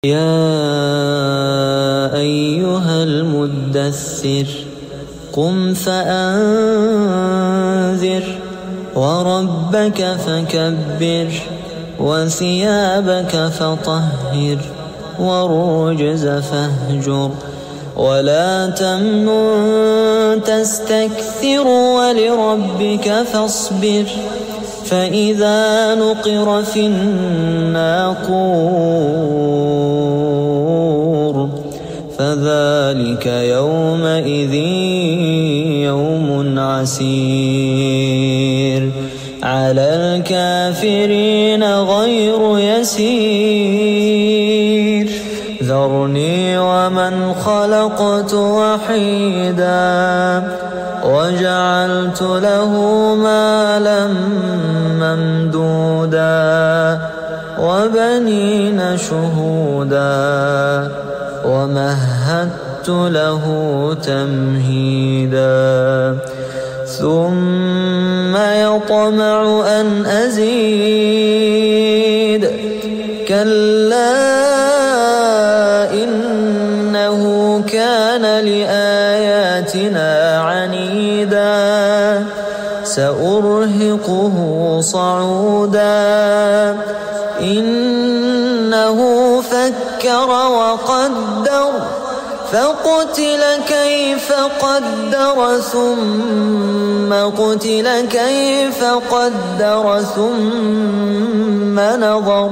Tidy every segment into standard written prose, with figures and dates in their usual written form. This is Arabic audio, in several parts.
يا أيها المدثر قم فأنذر وربك فكبر وثيابك فطهر والرجز فاهجر ولا تمنن تستكثر ولربك فاصبر فإذا نقر في الناقور فذلك يومئذ يوم عسير على الكافرين غير يسير ذرني ومن خلقت وحيدا وجعلت له مالا ممدودا وبنين شهودا ومهدت له تمهيدا ثم يطمع أن أزيد كلا إنه كان لآياتنا عنيدا سأرهقه صعودا إنه فكر وقدر فقتل كيف قدر ثم قتل كيف قدر ثم نظر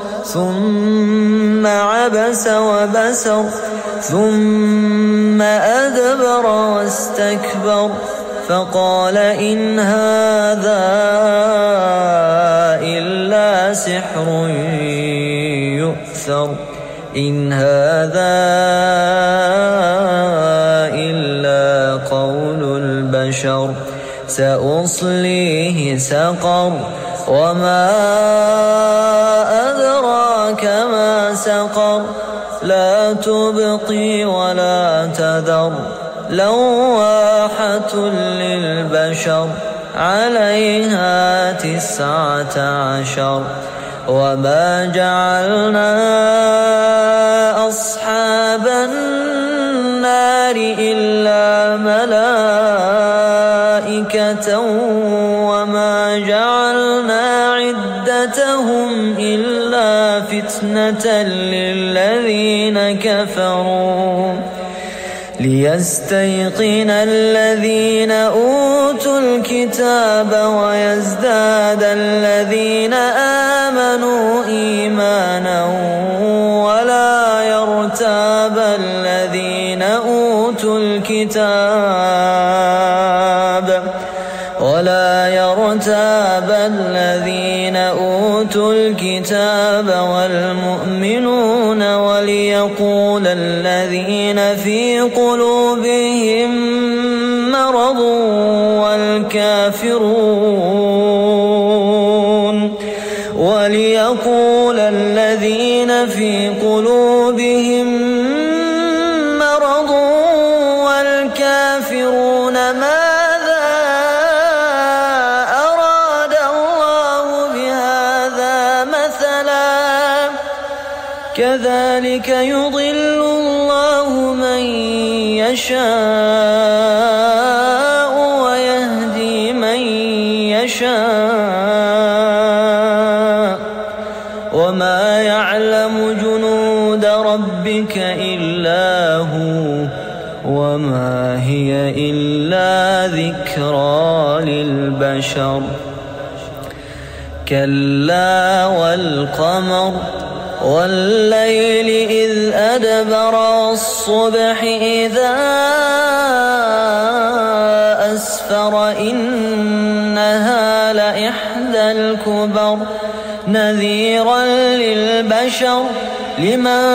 ثم عبس وبسر ثم أدبر واستكبر فقال إن هذا إلا سحر يؤثر إن هذا إلا قول البشر سأصليه سقر وما أدراك ما سقر لا تبقي ولا تذر لواحة للبشر عليها 19 وما جعلنا أصحاب النار إلا ملائكة وما جعلنا عدتهم إلا فتنة للذين كفروا ليستيقن الذين أوتوا الكتاب ويزداد الذين آمنوا إيمانا ولا يرتاب الذين أوتوا الكتاب والمؤمنون وليقول الذين في قلوبهم مرض والكافرون ماذا أراد الله بهذا مثلا كذلك يضل الله من يشاء ويهدي من يشاء وما يعلم جنود ربك إلا هو وما هي إلا ذكرى للبشر كلا والقمر والليل إذ أدبر والصبح إذا أسفر إنها لإحدى الكبر نذيرا للبشر لمن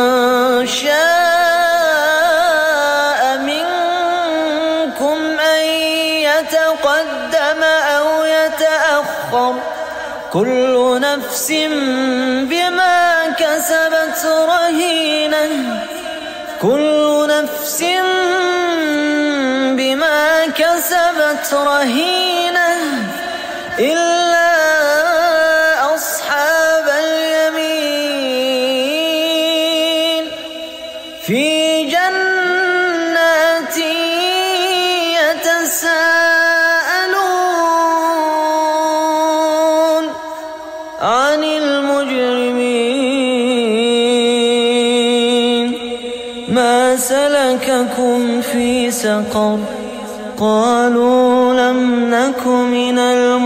شاء منكم أن يتقدم أو يتأخر كل نفس بما كسبت رهينة كل نفس بما كسبت رهينة إلا أصحاب اليمين في جنات يتساءلون عن المجرمين ما سلككم في سقر قالوا لم نك من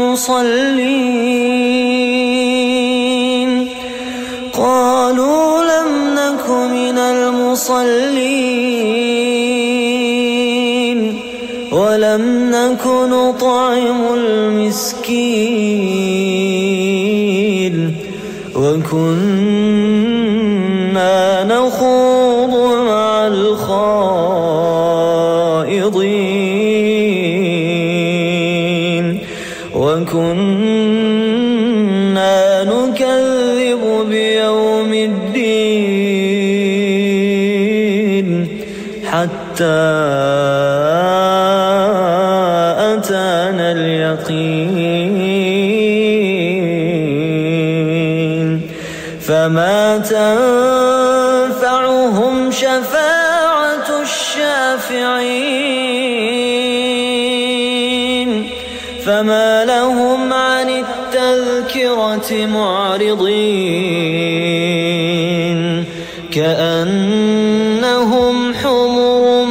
المصلين ولم نك نطعم المسكين وكنا نخوض مع الخائضين وكنا نكذب بيوم الدين حتى أتانا اليقين فما تنفعهم شفاعة الشافعين فما لهم عن التذكرة معرضين كأنهم حمر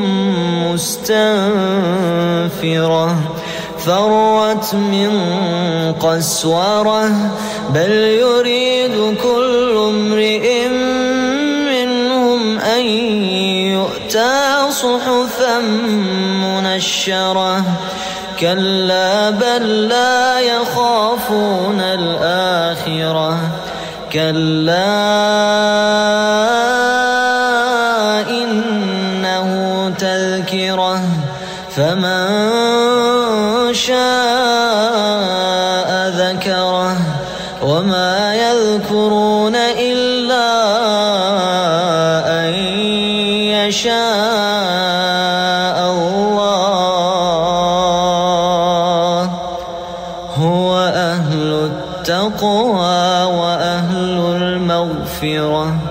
مستنفرة فرت من قسورة بل يريد كل امرئ منهم أن يؤتى صحفا منشرة كلا بل لا يخافون الآخرة كلا إنه تذكرة فمن شاء ذكره وما يذكرون إلا أن يشاء الله هو أهل التقوى وأهل المغفرة